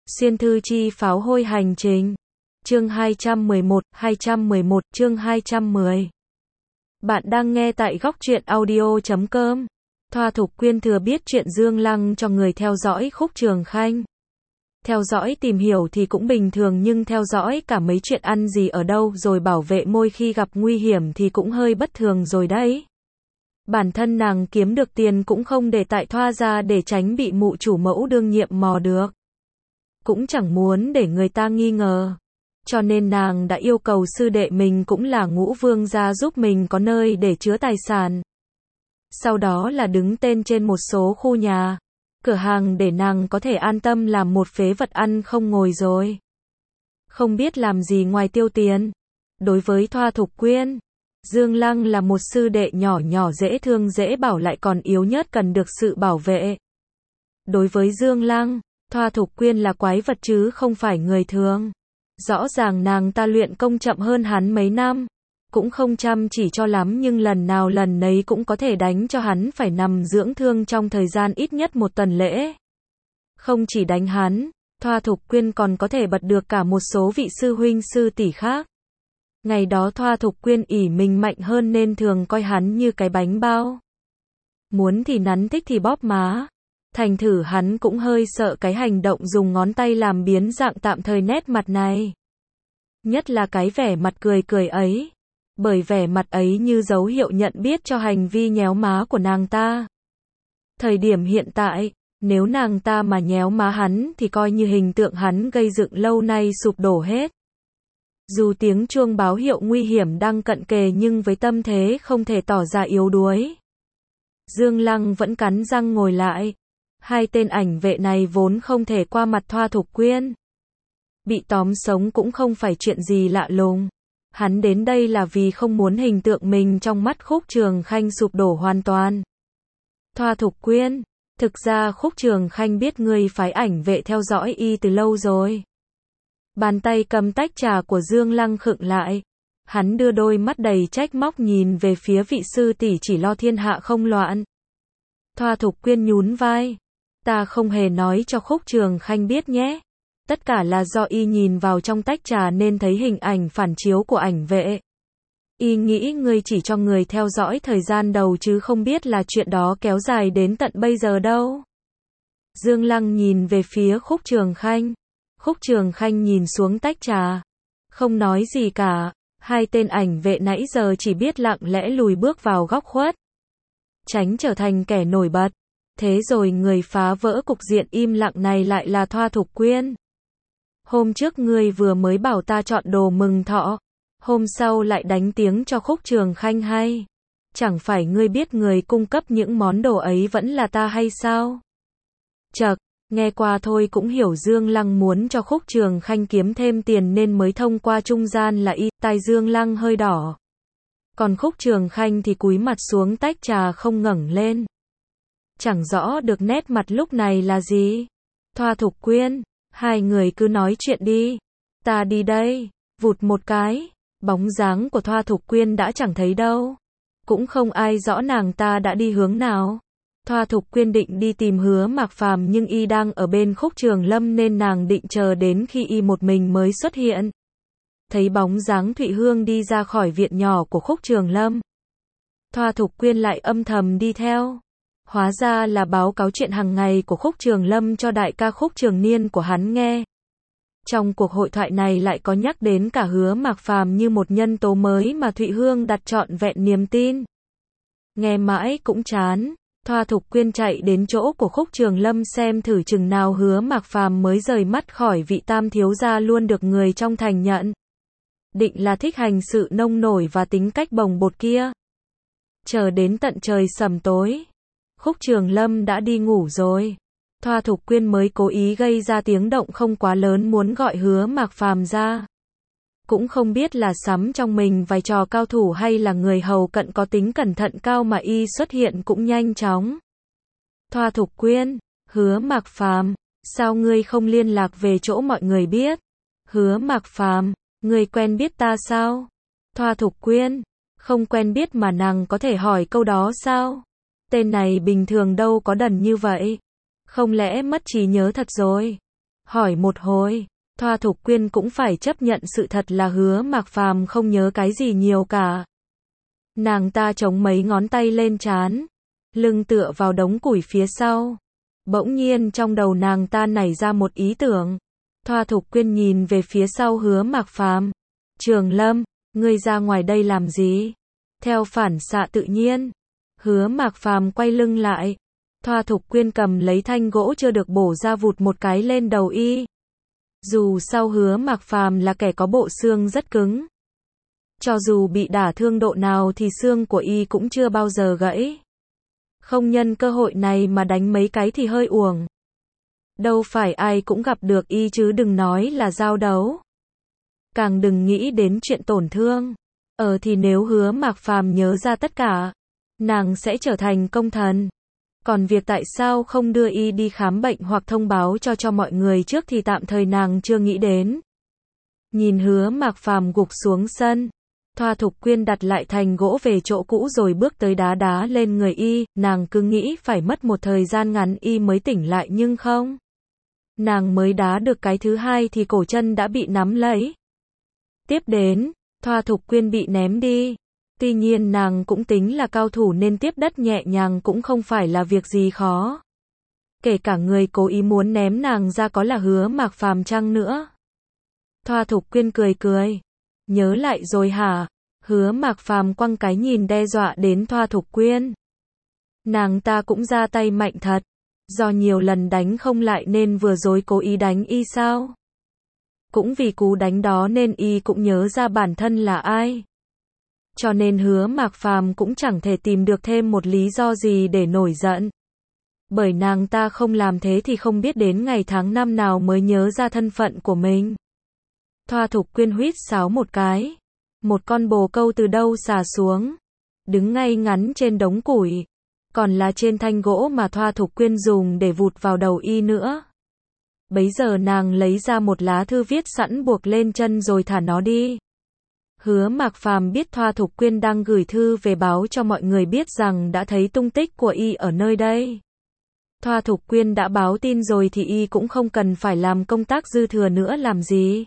Xuyên thư chi pháo hôi hành trình. Chương 211, chương 210. Bạn đang nghe tại góc truyện audio.com. Thoa Thục Quyên thừa biết chuyện Dương Lăng cho người theo dõi Khúc Trường Khanh. Theo dõi tìm hiểu thì cũng bình thường, nhưng theo dõi cả mấy chuyện ăn gì ở đâu rồi bảo vệ môi khi gặp nguy hiểm thì cũng hơi bất thường rồi đấy. Bản thân nàng kiếm được tiền cũng không để tại Thoa ra để tránh bị mụ chủ mẫu đương nhiệm mò được. Cũng chẳng muốn để người ta nghi ngờ. Cho nên nàng đã yêu cầu sư đệ mình cũng là Ngũ Vương gia giúp mình có nơi để chứa tài sản. Sau đó là đứng tên trên một số khu nhà, cửa hàng để nàng có thể an tâm làm một phế vật ăn không ngồi rồi. Không biết làm gì ngoài tiêu tiền. Đối với Thoa Thục Quyên, Dương Lăng là một sư đệ nhỏ nhỏ dễ thương dễ bảo lại còn yếu nhớt cần được sự bảo vệ. Đối với Dương Lăng, Thoa Thục Quyên là quái vật chứ không phải người thường. Rõ ràng nàng ta luyện công chậm hơn hắn mấy năm, cũng không chăm chỉ cho lắm, nhưng lần nào lần nấy cũng có thể đánh cho hắn phải nằm dưỡng thương trong thời gian ít nhất một tuần lễ. Không chỉ đánh hắn, Thoa Thục Quyên còn có thể bật được cả một số vị sư huynh sư tỷ khác. Ngày đó Thoa Thục Quyên ỷ mình mạnh hơn nên thường coi hắn như cái bánh bao. Muốn thì nắn, thích thì bóp má. Thành thử hắn cũng hơi sợ cái hành động dùng ngón tay làm biến dạng tạm thời nét mặt này. Nhất là cái vẻ mặt cười cười ấy. Bởi vẻ mặt ấy như dấu hiệu nhận biết cho hành vi nhéo má của nàng ta. Thời điểm hiện tại, nếu nàng ta mà nhéo má hắn thì coi như hình tượng hắn gây dựng lâu nay sụp đổ hết. Dù tiếng chuông báo hiệu nguy hiểm đang cận kề nhưng với tâm thế không thể tỏ ra yếu đuối, Dương Lăng vẫn cắn răng ngồi lại. Hai tên ảnh vệ này vốn không thể qua mặt Thoa Thục Quyên. Bị tóm sống cũng không phải chuyện gì lạ lùng. Hắn đến đây là vì không muốn hình tượng mình trong mắt Khúc Trường Khanh sụp đổ hoàn toàn. Thoa Thục Quyên, thực ra Khúc Trường Khanh biết ngươi phái ảnh vệ theo dõi y từ lâu rồi. Bàn tay cầm tách trà của Dương Lăng khựng lại. Hắn đưa đôi mắt đầy trách móc nhìn về phía vị sư tỷ chỉ lo thiên hạ không loạn. Thoa Thục Quyên nhún vai. Ta không hề nói cho Khúc Trường Khanh biết nhé. Tất cả là do y nhìn vào trong tách trà nên thấy hình ảnh phản chiếu của ảnh vệ. Y nghĩ ngươi chỉ cho người theo dõi thời gian đầu chứ không biết là chuyện đó kéo dài đến tận bây giờ đâu. Dương Lăng nhìn về phía Khúc Trường Khanh. Khúc Trường Khanh nhìn xuống tách trà, không nói gì cả. Hai tên ảnh vệ nãy giờ chỉ biết lặng lẽ lùi bước vào góc khuất, tránh trở thành kẻ nổi bật. Thế rồi người phá vỡ cục diện im lặng này lại là Thoa Thục Quyên. Hôm trước ngươi vừa mới bảo ta chọn đồ mừng thọ, hôm sau lại đánh tiếng cho Khúc Trường Khanh hay. Chẳng phải ngươi biết người cung cấp những món đồ ấy vẫn là ta hay sao? Chậc, nghe qua thôi cũng hiểu Dương Lăng muốn cho Khúc Trường Khanh kiếm thêm tiền nên mới thông qua trung gian là y. Tai Dương Lăng hơi đỏ. Còn Khúc Trường Khanh thì cúi mặt xuống tách trà không ngẩng lên. Chẳng rõ được nét mặt lúc này là gì. Thoa Thục Quyên, hai người cứ nói chuyện đi. Ta đi đây. Vụt một cái, bóng dáng của Thoa Thục Quyên đã chẳng thấy đâu. Cũng không ai rõ nàng ta đã đi hướng nào. Thoa Thục Quyên định đi tìm Hứa Mạc Phàm nhưng y đang ở bên Khúc Trường Lâm nên nàng định chờ đến khi y một mình mới xuất hiện. Thấy bóng dáng Thụy Hương đi ra khỏi viện nhỏ của Khúc Trường Lâm, Thoa Thục Quyên lại âm thầm đi theo. Hóa ra là báo cáo chuyện hàng ngày của Khúc Trường Lâm cho đại ca Khúc Trường Niên của hắn nghe. Trong cuộc hội thoại này lại có nhắc đến cả Hứa Mạc Phàm như một nhân tố mới mà Thụy Hương đặt trọn vẹn niềm tin. Nghe mãi cũng chán, Thoa Thục Quyên chạy đến chỗ của Khúc Trường Lâm xem thử chừng nào Hứa Mạc Phàm mới rời mắt khỏi vị tam thiếu gia luôn được người trong thành nhận. Định là thích hành sự nông nổi và tính cách bồng bột kia. Chờ đến tận trời sầm tối, Khúc Trường Lâm đã đi ngủ rồi. Thoa Thục Quyên mới cố ý gây ra tiếng động không quá lớn muốn gọi Hứa Mạc Phàm ra. Cũng không biết là sắm trong mình vài trò cao thủ hay là người hầu cận có tính cẩn thận cao mà y xuất hiện cũng nhanh chóng. Thoa Thục Quyên, Hứa Mạc Phàm, sao ngươi không liên lạc về chỗ mọi người biết? Hứa Mạc Phàm, ngươi quen biết ta sao? Thoa Thục Quyên, không quen biết mà nàng có thể hỏi câu đó sao? Tên này bình thường đâu có đần như vậy. Không lẽ mất trí nhớ thật rồi? hỏi một hồi, Thoa Thục Quyên cũng phải chấp nhận sự thật là Hứa Mạc Phàm không nhớ cái gì nhiều cả. Nàng ta chống mấy ngón tay lên trán, lưng tựa vào đống củi phía sau. Bỗng nhiên trong đầu nàng ta nảy ra một ý tưởng. Thoa Thục Quyên nhìn về phía sau Hứa Mạc Phàm. Trường Lâm, ngươi ra ngoài đây làm gì? Theo phản xạ tự nhiên, Hứa Mạc Phàm quay lưng lại. Thoa Thục Quyên cầm lấy thanh gỗ chưa được bổ ra vụt một cái lên đầu y. Dù sao Hứa Mạc Phàm là kẻ có bộ xương rất cứng. Cho dù bị đả thương độ nào thì xương của y cũng chưa bao giờ gãy. Không nhân cơ hội này mà đánh mấy cái thì hơi uổng. Đâu phải ai cũng gặp được y chứ đừng nói là giao đấu. Càng đừng nghĩ đến chuyện tổn thương. Thì nếu Hứa Mạc Phàm nhớ ra tất cả, nàng sẽ trở thành công thần. Còn việc tại sao không đưa y đi khám bệnh hoặc thông báo cho mọi người trước thì tạm thời nàng chưa nghĩ đến. Nhìn Hứa Mạc Phàm gục xuống sân, Thoa Thục Quyên đặt lại thành gỗ về chỗ cũ rồi bước tới đá lên người y, nàng cứ nghĩ phải mất một thời gian ngắn y mới tỉnh lại nhưng không. Nàng mới đá được cái thứ hai thì cổ chân đã bị nắm lấy. Tiếp đến, Thoa Thục Quyên bị ném đi. Tuy nhiên nàng cũng tính là cao thủ nên tiếp đất nhẹ nhàng cũng không phải là việc gì khó. Kể cả người cố ý muốn ném nàng ra có là Hứa Mạc Phàm chăng nữa. Thoa Thục Quyên cười. Nhớ lại rồi hả? Hứa Mạc Phàm quăng cái nhìn đe dọa đến Thoa Thục Quyên. Nàng ta cũng ra tay mạnh thật. Do nhiều lần đánh không lại nên vừa rồi cố ý đánh y sao? Cũng vì cú đánh đó nên y cũng nhớ ra bản thân là ai. Cho nên Hứa Mạc Phàm cũng chẳng thể tìm được thêm một lý do gì để nổi giận. Bởi nàng ta không làm thế thì không biết đến ngày tháng năm nào mới nhớ ra thân phận của mình. Thoa Thục Quyên huýt sáo một cái. Một con bồ câu từ đâu xà xuống. Đứng ngay ngắn trên đống củi. Còn là trên thanh gỗ mà Thoa Thục Quyên dùng để vụt vào đầu y nữa. Bấy giờ nàng lấy ra một lá thư viết sẵn buộc lên chân rồi thả nó đi. Hứa Mạc Phàm biết Thoa Thục Quyên đang gửi thư về báo cho mọi người biết rằng đã thấy tung tích của y ở nơi đây. Thoa Thục Quyên đã báo tin rồi thì y cũng không cần phải làm công tác dư thừa nữa làm gì.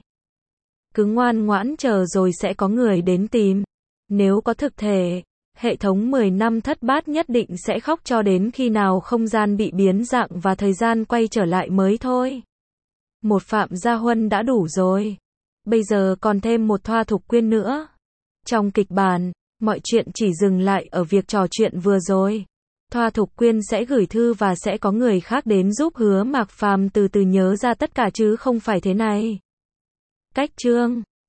Cứ ngoan ngoãn chờ rồi sẽ có người đến tìm. Nếu có thực thể, hệ thống 10 năm thất bát nhất định sẽ khóc cho đến khi nào không gian bị biến dạng và thời gian quay trở lại mới thôi. Một Phạm Gia Huân đã đủ rồi. Bây giờ còn thêm một Thoa Thục Quyên nữa. Trong kịch bản, mọi chuyện chỉ dừng lại ở việc trò chuyện vừa rồi. Thoa Thục Quyên sẽ gửi thư và sẽ có người khác đến giúp Hứa Mạc Phàm từ từ nhớ ra tất cả chứ không phải thế này. Cách chương